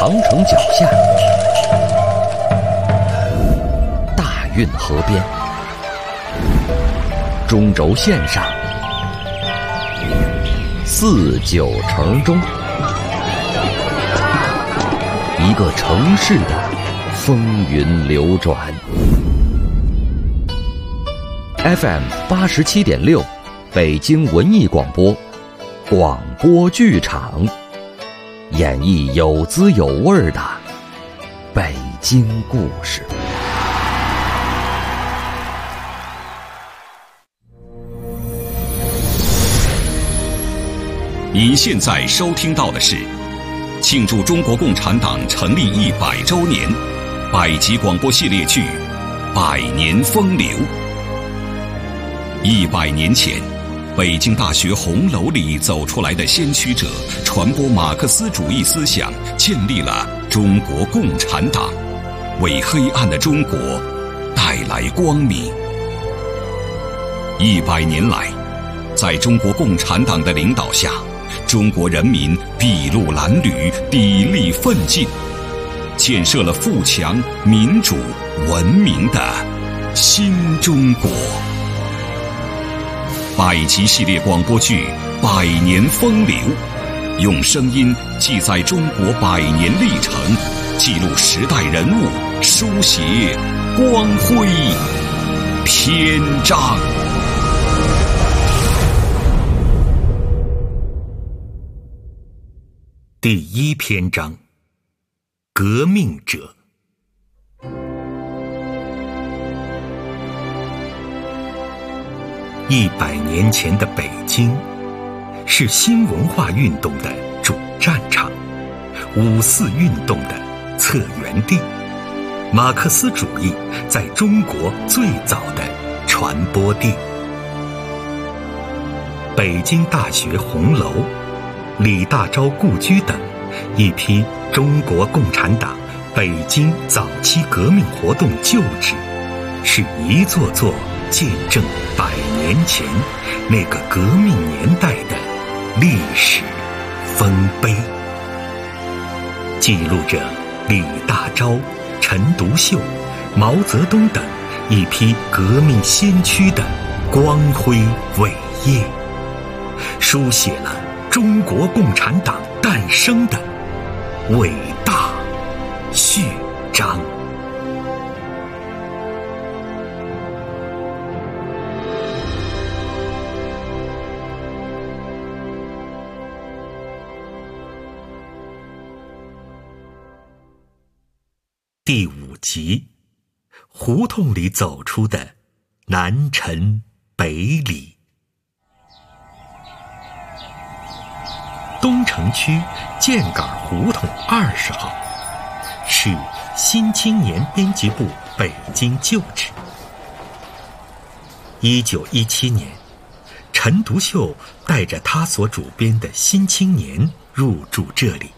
长城脚下，大运河边，中轴线上，四九城中，一个城市的风云流转。FM 87.6，北京文艺广播，广播剧场，演绎有滋有味的北京故事。 您现在收听到的是庆祝中国共产党成立100周年百集广播系列剧《百年风流》。100年前，北京大学红楼里走出来的先驱者，传播马克思主义思想，建立了中国共产党，为黑暗的中国带来光明。100年来，在中国共产党的领导下，中国人民筚路蓝缕，砥砺奋进，建设了富强、民主、文明的新中国。百集系列广播剧《百年风流》，用声音记载中国100年历程，记录时代人物，书写光辉篇章。 第1篇章：革命者。100年前的北京，是新文化运动的主战场，5四运动的策源地，马克思主义在中国最早的传播地。北京大学红楼、李大钊故居等一批中国共产党北京早期革命活动旧址，是一座座见证100年前那个革命年代的历史丰碑，记录着李大钊、陈独秀、毛泽东等一批革命先驱的光辉伟业，书写了中国共产党诞生的伟大序章。第5集：胡同里走出的南陈北李。东城区箭杆胡同20号，是新青年编辑部北京旧址。1917年，陈独秀带着他所主编的《新青年》入驻这里。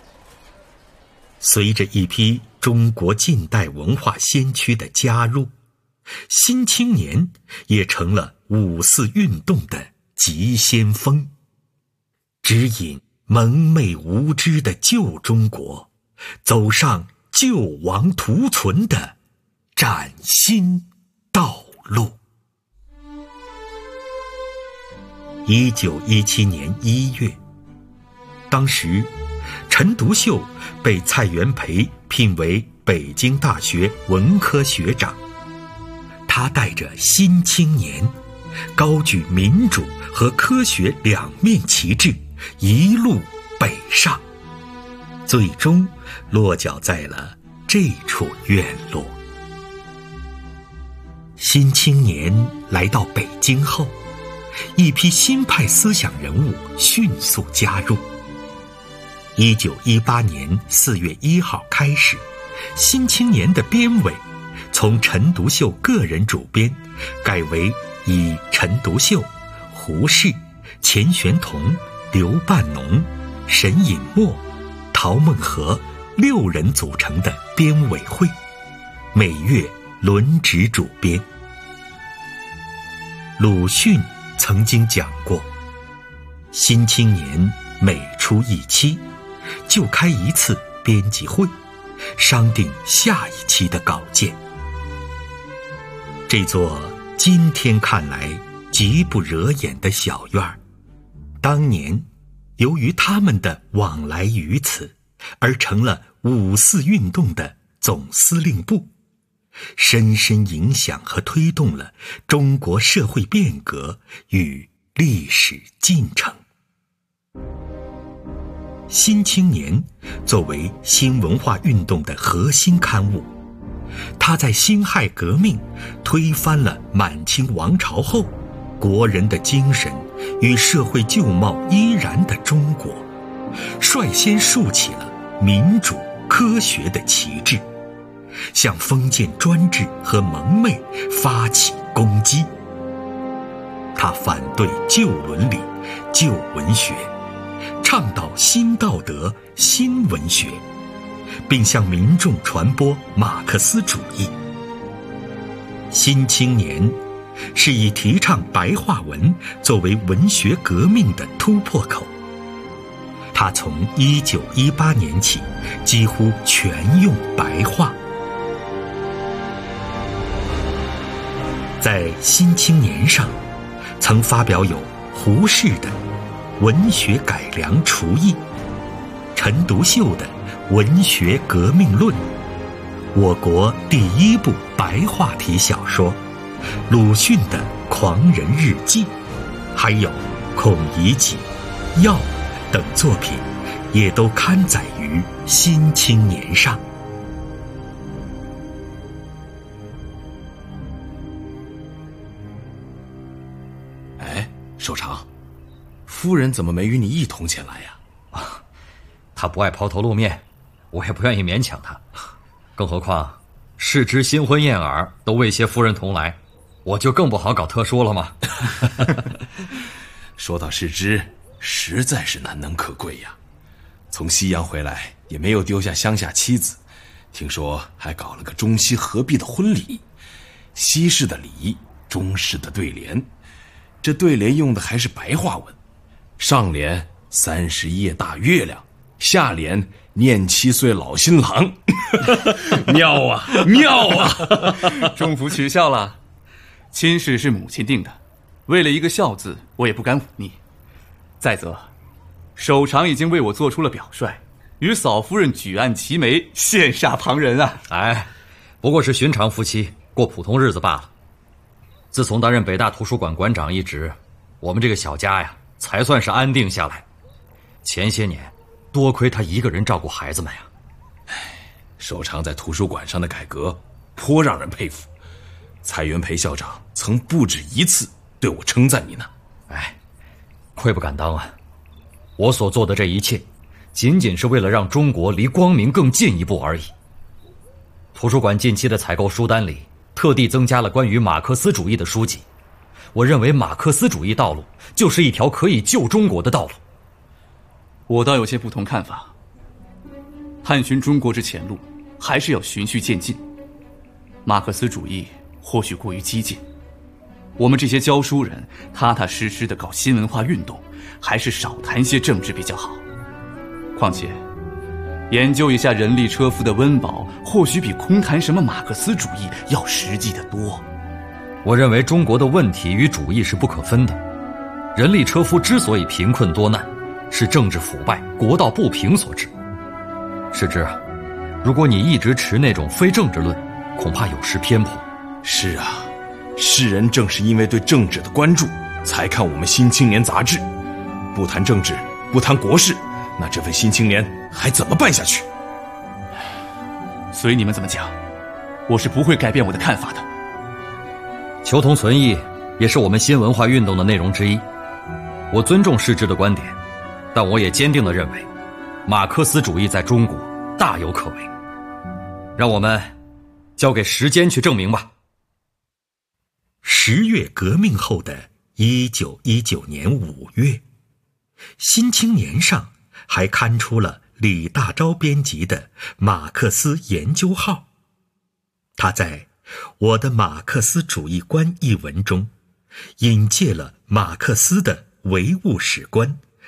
随着一批中国近代文化先驱的加入，《新青年》也成了5四运动的急先锋，指引蒙昧无知的旧中国走上救亡图存的崭新道路。1917年1月，当时陈独秀被蔡元培聘为北京大学文科学长，他带着《新青年》，高举民主和科学2面旗帜，一路北上，最终落脚在了这处院落。《新青年》来到北京后，一批新派思想人物迅速加入。1918年4月1号开始，《新青年》的编委从陈独秀个人主编改为以陈独秀、胡适、钱玄同、刘半农、沈尹默、陶孟和6人组成的编委会，每月轮值主编。鲁迅曾经讲过，新青年每出一期就开一次编辑会，商定下一期的稿件。这座今天看来极不惹眼的小院儿，当年由于他们的往来于此，而成了5·4运动的总司令部，深深影响和推动了中国社会变革与历史进程。新青年作为新文化运动的核心刊物，它在辛亥革命推翻了满清王朝后，国人的精神与社会旧貌依然的中国，率先竖起了民主科学的旗帜，向封建专制和蒙昧发起攻击。他反对旧伦理、旧文学，倡导新道德、新文学，并向民众传播马克思主义。新青年是以提倡白话文作为文学革命的突破口。他从1918年起几乎全用白话。在《新青年》上，曾发表有胡适的《文学改良刍议》，陈独秀的《文学革命论》，我国第一部白话体小说鲁迅的《狂人日记》，还有孔乙己、药等作品，也都刊载于《新青年》上。 哎，首长，夫人怎么没与你一同前来呀？ 她不爱抛头露面，我也不愿意勉强她。更何况世之新婚燕尔都未携夫人同来，我就更不好搞特殊了嘛。 说到世之，实在是难能可贵呀。从西洋回来也没有丢下乡下妻子，听说还搞了个中西合璧的婚礼，西式的礼，中式的对联。这对联用的还是白话文，上联31夜大月亮，下联念7岁老新郎。妙啊妙啊！ 中福取笑了，亲事是母亲定的，为了一个孝字，我也不敢忤逆。再则首长已经为我做出了表率，与嫂夫人举案齐眉，羡煞旁人啊。 哎，不过是寻常夫妻过普通日子罢了。自从担任北大图书馆馆长一职，我们这个小家呀才算是安定下来。前些年多亏他一个人照顾孩子们呀。 首长在图书馆上的改革颇让人佩服，蔡元培校长曾不止一次对我称赞你呢。 哎，愧不敢当啊。我所做的这一切仅仅是为了让中国离光明更进一步而已。图书馆近期的采购书单里特地增加了关于马克思主义的书籍，我认为马克思主义道路就是一条可以救中国的道路。 我倒有些不同看法，探寻中国之前路还是要循序渐进。马克思主义或许过于激进，我们这些教书人踏踏实实地搞新文化运动，还是少谈些政治比较好。况且研究一下人力车夫的温饱，或许比空谈什么马克思主义要实际得多。 我认为中国的问题与主义是不可分的。人力车夫之所以贫困多难，是政治腐败、国道不平所致。是之啊，如果你一直持那种非政治论，恐怕有失偏颇。 是啊，世人正是因为对政治的关注，才看我们《新青年》杂志。不谈政治，不谈国事，那这份《新青年》还怎么办下去？ 随你们怎么讲，我是不会改变我的看法的。 求同存异也是我们新文化运动的内容之一。我尊重世之的观点，但我也坚定地认为，马克思主义在中国大有可为。让我们交给时间去证明吧。 10月革命后的1919年5月，《新青年》上还刊出了李大钊编辑的《马克思研究号》。他在《我的马克思主义观》一文中，引介了马克思的唯物史观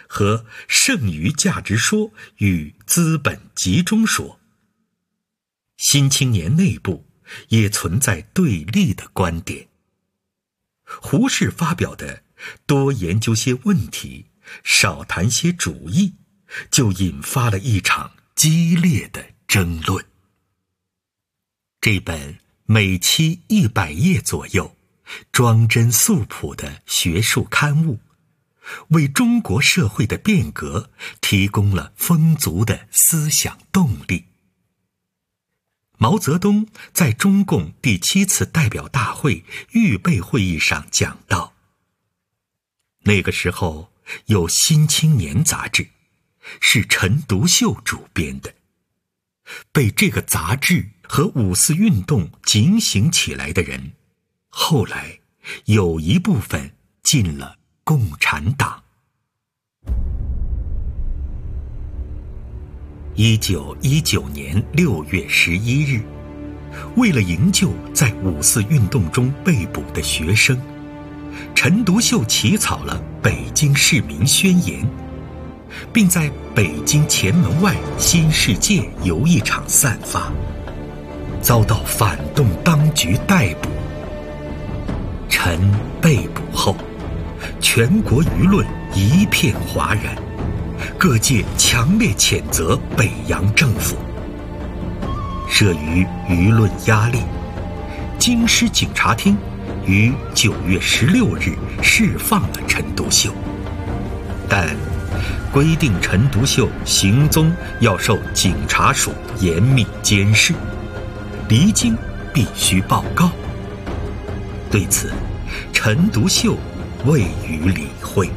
和剩余价值说与资本集中说。新青年内部也存在对立的观点。胡适发表的多研究些问题，少谈些主义，就引发了一场激烈的争论。这本每期100页左右，装帧素朴的学术刊物，为中国社会的变革提供了丰足的思想动力。毛泽东在中共第7次代表大会预备会议上讲到，那个时候有《新青年》杂志，是陈独秀主编的。被这个杂志和五四运动警醒起来的人，后来有一部分进了共产党。1919年6月11日，为了营救在五四运动中被捕的学生，陈独秀起草了《北京市民宣言》，并在北京前门外新世界游艺场散发，遭到反动当局逮捕。陈被捕后，全国舆论一片哗然，各界强烈谴责北洋政府。慑于舆论压力，京师警察厅于9月16日释放了陈独秀，但规定陈独秀行踪要受警察署严密监视，离京必须报告。对此，陈独秀未予理会。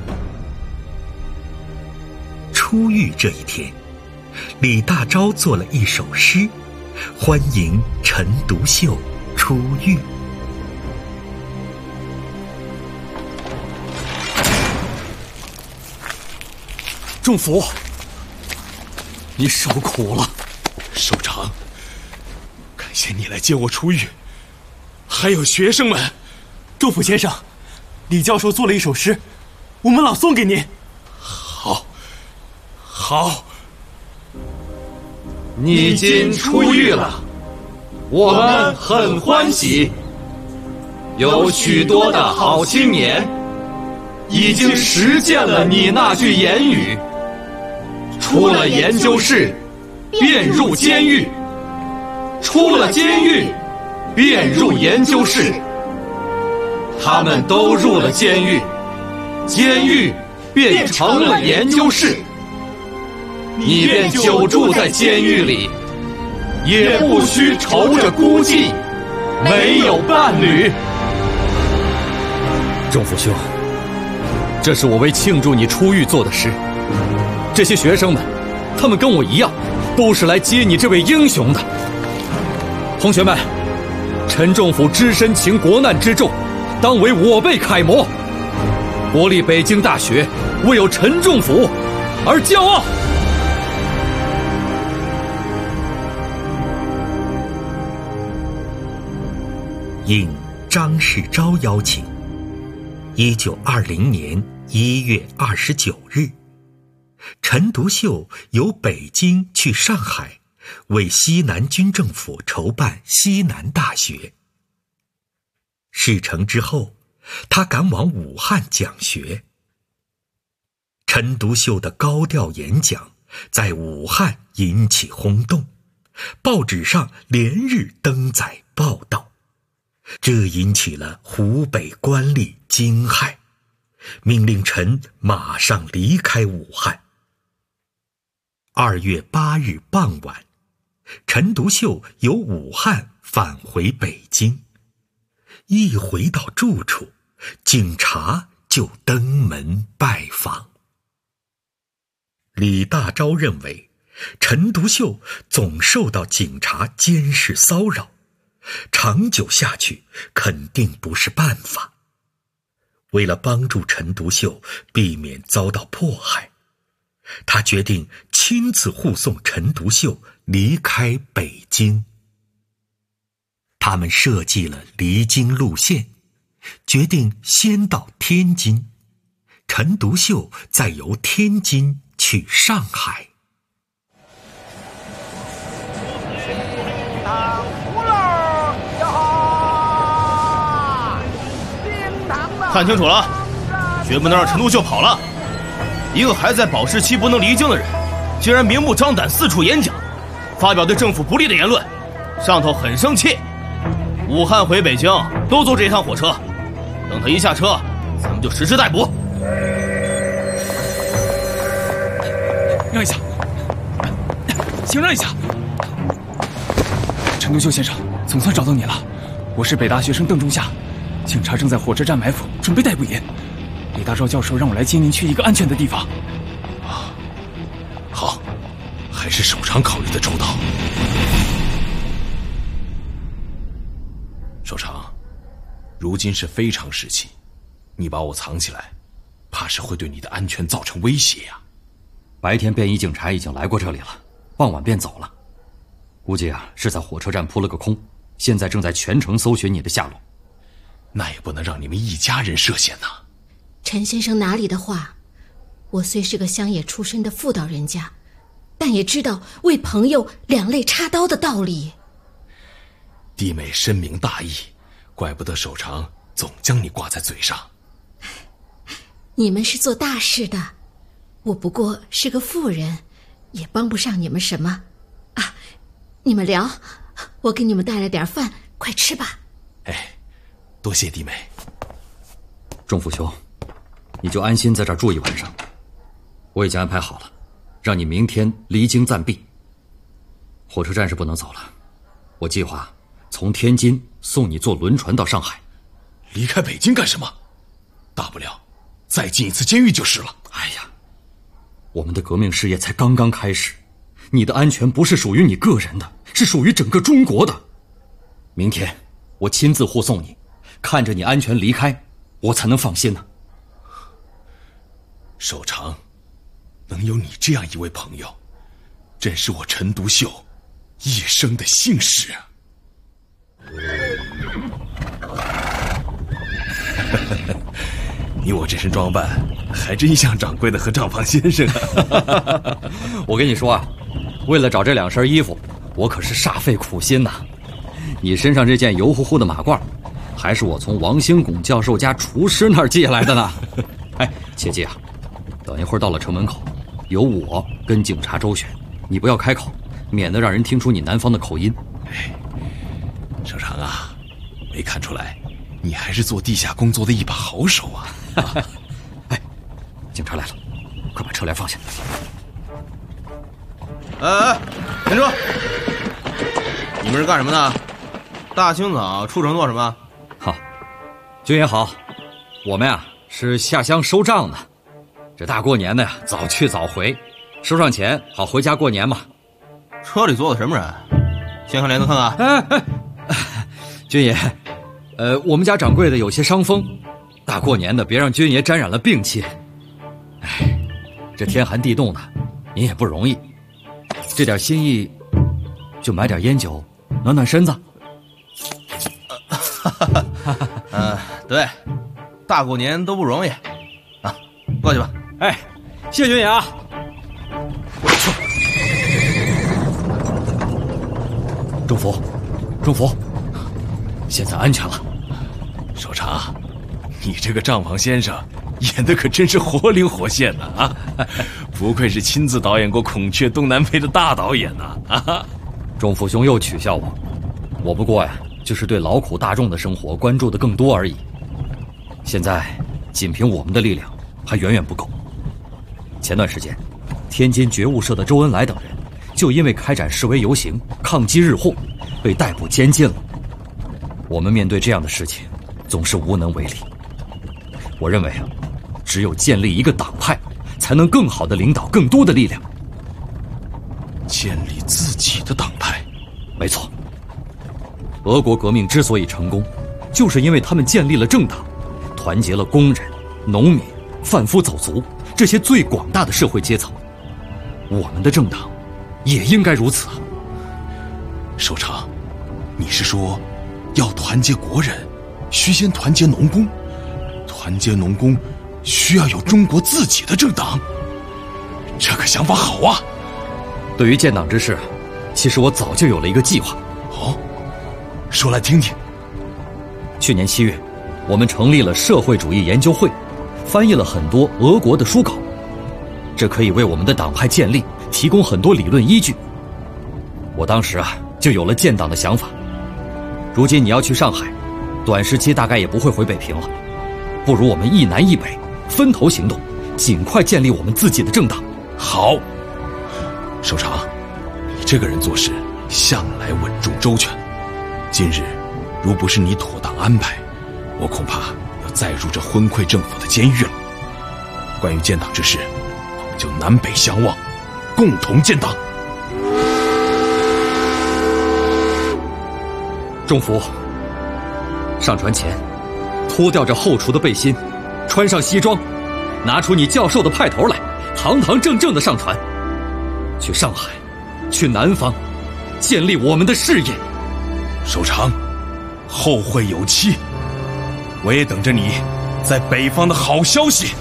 出狱这一天，李大钊做了一首诗，欢迎陈独秀出狱。 仲甫，你受苦了。 首长，感谢你来接我出狱，还有学生们。 仲甫先生，李教授做了一首诗，我们朗诵给您。 好， 你今出狱了，我们很欢喜。有许多的好青年已经实践了你那句言语，出了研究室便入监狱，出了监狱便入研究室。他们都入了监狱，监狱变成了研究室，你便久住在监狱里，也不需愁着孤寂，没有伴侣。 仲甫兄，这是我为庆祝你出狱做的诗。这些学生们，他们跟我一样，都是来接你这位英雄的。同学们，陈仲甫只身擎国难之重，当为我辈楷模。国立北京大学为有陈仲甫而骄傲。 应张世钊邀请，1920年1月29日，陈独秀由北京去上海，为西南军政府筹办西南大学。事成之后，他赶往武汉讲学。陈独秀的高调演讲在武汉引起轰动，报纸上连日登载报道。这引起了湖北官吏惊骇，命令陈马上离开武汉。2月8日傍晚，陈独秀由武汉返回北京。一回到住处，警察就登门拜访。李大钊认为，陈独秀总受到警察监视骚扰，长久下去肯定不是办法。为了帮助陈独秀避免遭到迫害，他决定亲自护送陈独秀离开北京。他们设计了离京路线，决定先到天津， 陈独秀再由天津去上海。 看清楚了，绝不能让陈独秀跑了。一个还在保释期不能离京的人，竟然明目张胆四处演讲，发表对政府不利的言论，上头很生气。武汉回北京都坐这一趟火车，等他一下车，咱们就实施逮捕。 让一下，请让一下。陈独秀先生，总算找到你了。我是北大学生邓仲夏，警察正在火车站埋伏，准备逮捕您。李大钊教授让我来接您去一个安全的地方。 啊，好，还是首长考虑的周到。首长，如今是非常时期，你把我藏起来，怕是会对你的安全造成威胁呀。 白天便衣警察已经来过这里了，傍晚便走了，估计是在火车站扑了个空，现在正在全城搜寻你的下落。 那也不能让你们一家人涉险呐。 陈先生哪里的话，我虽是个乡野出身的妇道人家，但也知道为朋友两肋插刀的道理。 弟妹深明大义，怪不得首长总将你挂在嘴上。 你们是做大事的，我不过是个妇人，也帮不上你们什么啊。你们聊，我给你们带了点饭，快吃吧。 哎，多谢弟妹。 钟府兄，你就安心在这儿住一晚上，我已经安排好了，让你明天离京暂避。火车站是不能走了，我计划从天津送你坐轮船到上海。 离开北京干什么？大不了再进一次监狱就是了。 哎呀，我们的革命事业才刚刚开始，你的安全不是属于你个人的，是属于整个中国的。明天我亲自护送你，看着你安全离开，我才能放心呢。 首长，能有你这样一位朋友，真是我陈独秀一生的幸事啊。你我这身装扮还真像掌柜的和账房先生啊。 我跟你说啊，为了找这两身衣服，我可是煞费苦心呐。你身上这件油乎乎的马褂，还是我从王兴拱教授家厨师那儿借来的呢。哎，切记啊，等一会儿到了城门口，由我跟警察周旋，你不要开口，免得让人听出你南方的口音。 哎，首长啊，没看出来你还是做地下工作的一把好手啊。 哎，警察来了，快把车帘放下。 停车！你们是干什么的？大清早出城做什么？ 好，军爷好，我们是下乡收账的。这大过年的早去早回，收上钱好回家过年嘛。 车里坐的什么人？先看帘子看看。 军爷，我们家掌柜的有些伤风，大过年的别让军爷沾染了病气。哎，这天寒地冻的，您也不容易，这点心意就买点烟酒暖暖身子。 对，大过年都不容易啊，过去吧。 哎，谢军爷啊。中福，中福，现在安全了。 首长，你这个账房先生演的可真是活灵活现的啊！不愧是亲自导演过《孔雀东南飞》的大导演呐！啊， 钟府兄又取笑我，我不过就是对劳苦大众的生活关注的更多而已。现在仅凭我们的力量还远远不够。前段时间，天津觉悟社的周恩来等人就因为开展示威游行抗击日货，被逮捕监禁了。我们面对这样的事情总是无能为力。我认为只有建立一个党派，才能更好地领导更多的力量。 建立自己的党派？ 没错，俄国革命之所以成功，就是因为他们建立了政党，团结了工人、农民、贩夫走卒这些最广大的社会阶层。我们的政党也应该如此啊。 首长，你是说要团结国人，需先团结农工，团结农工需要有中国自己的政党，这个想法好啊！ 对于建党之事，其实我早就有了一个计划。 哦，说来听听。 去年7月，我们成立了社会主义研究会，翻译了很多俄国的书稿，这可以为我们的党派建立提供很多理论依据。我当时就有了建党的想法。如今你要去上海，短时期大概也不会回北平了，不如我们一南一北分头行动，尽快建立我们自己的政党。 好，首长，你这个人做事向来稳重周全，今日如不是你妥当安排，我恐怕要再入这昏聩政府的监狱了。关于建党之事，我们就南北相望，共同建党。 中福，上船前脱掉这后厨的背心，穿上西装，拿出你教授的派头来，堂堂正正的上船，去上海，去南方，建立我们的事业。 首长，后会有期，我也等着你在北方的好消息。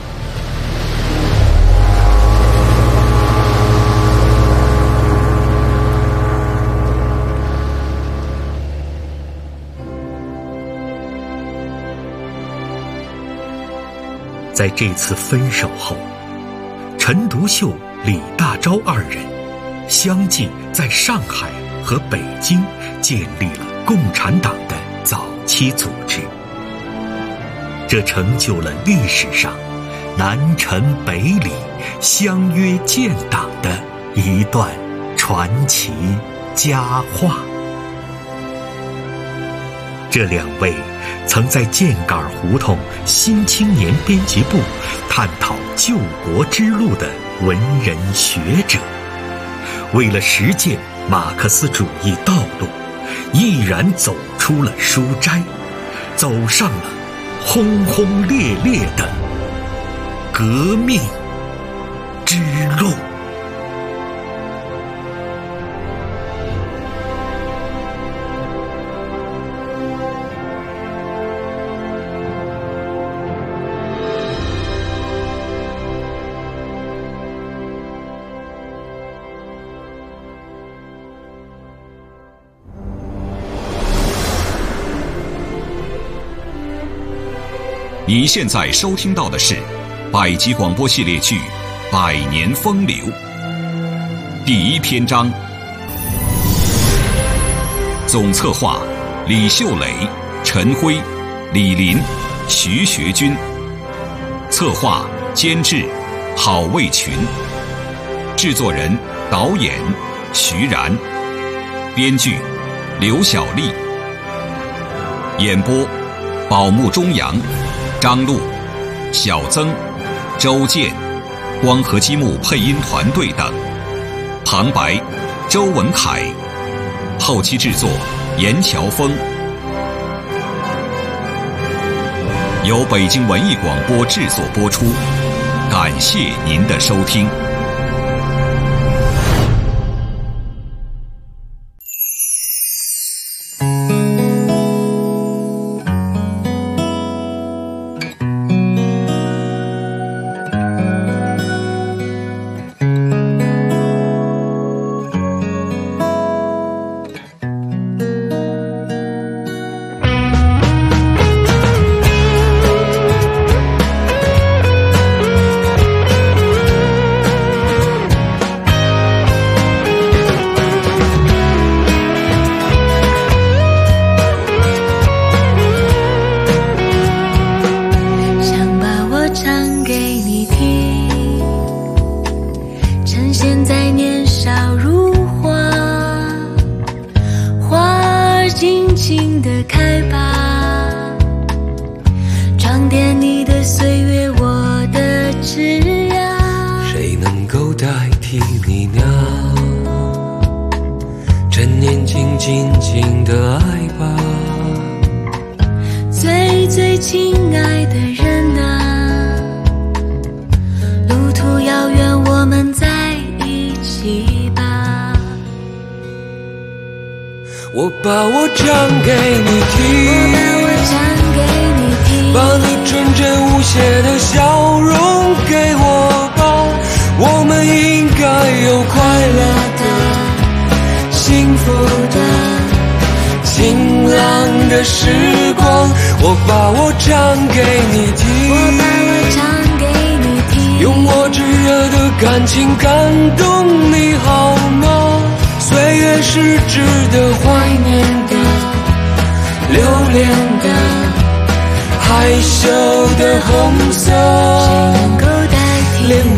在这次分手后，陈独秀、李大钊二人相继在上海和北京建立了共产党的早期组织，这成就了历史上南陈北李相约建党的一段传奇佳话。这两位曾在箭杆胡同新青年编辑部探讨救国之路的文人学者，为了实践马克思主义道路，毅然走出了书斋，走上了轰轰烈烈的革命之路。 您现在收听到的是百集广播系列剧《百年风流》第1篇章，总策划李秀磊、陈辉、李林、徐学军，策划监制郝卫群，制作人导演徐然，编剧刘小丽，演播宝木中阳、张璐、小曾、周健、光合积木配音团队等，旁白周文凯，后期制作严乔峰，由北京文艺广播制作播出，感谢您的收听。 我把我唱给你听， 把你纯真无邪的笑容给我吧，我们应该有快乐的、幸福的、晴朗的时光。我把我唱给你听，用我炙热的感情感动你好吗？岁月是值得怀念的、留恋的、害羞的红色脸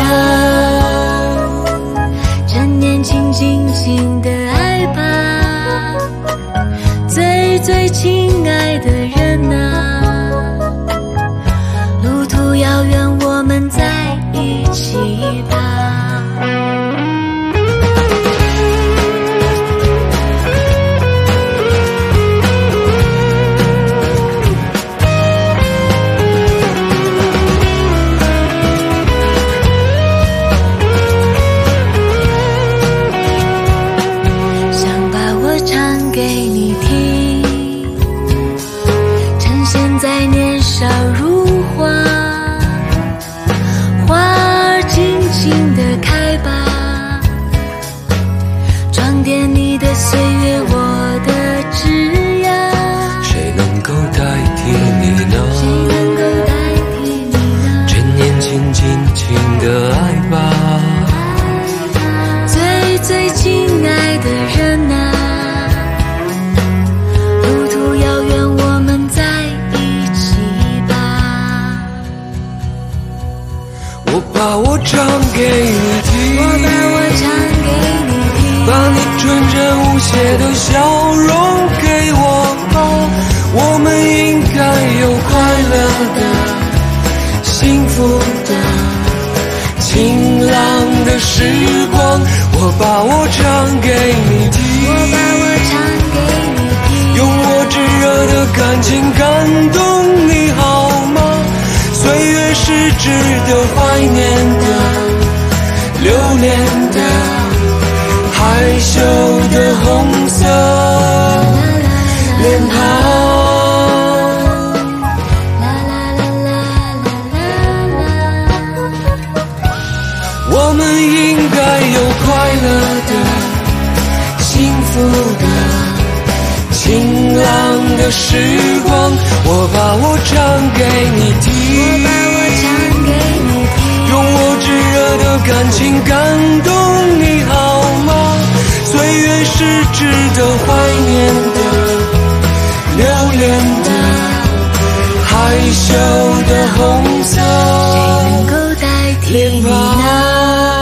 庞。 趁年轻尽情的爱吧，最最亲爱的人啊，路途遥远，我们在一起吧。 的笑容给我吧，我们应该有快乐的、幸福的、晴朗的时光。我把我唱给你听，用我炙热的感情感动你好吗？岁月是值得怀念的、留恋的、害羞的红色脸庞。我们应该有快乐的、幸福的、晴朗的时光。我把我唱给你听，用我炙热的感情感动你好吗？岁月是值得怀念的、留恋的、害羞的红色脸庞。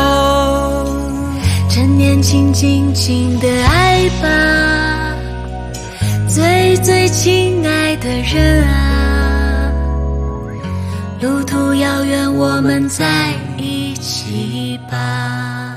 趁年轻尽情的爱吧，最最亲爱的人啊，路途遥远，我们在一起吧。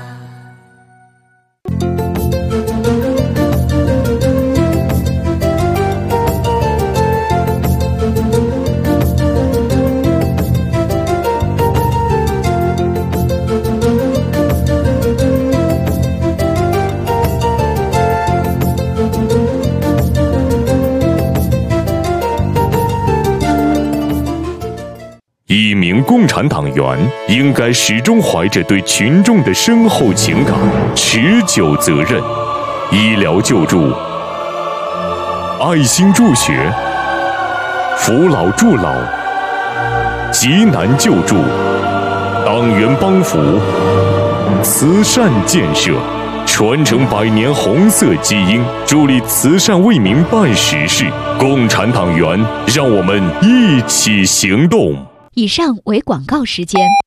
一名共产党员应该始终怀着对群众的深厚情感、持久责任。医疗救助、爱心助学、扶老助老、急难救助、党员帮扶、慈善建设，传承100年红色基因，助力慈善为民办实事。共产党员，让我们一起行动。 以上为广告时间。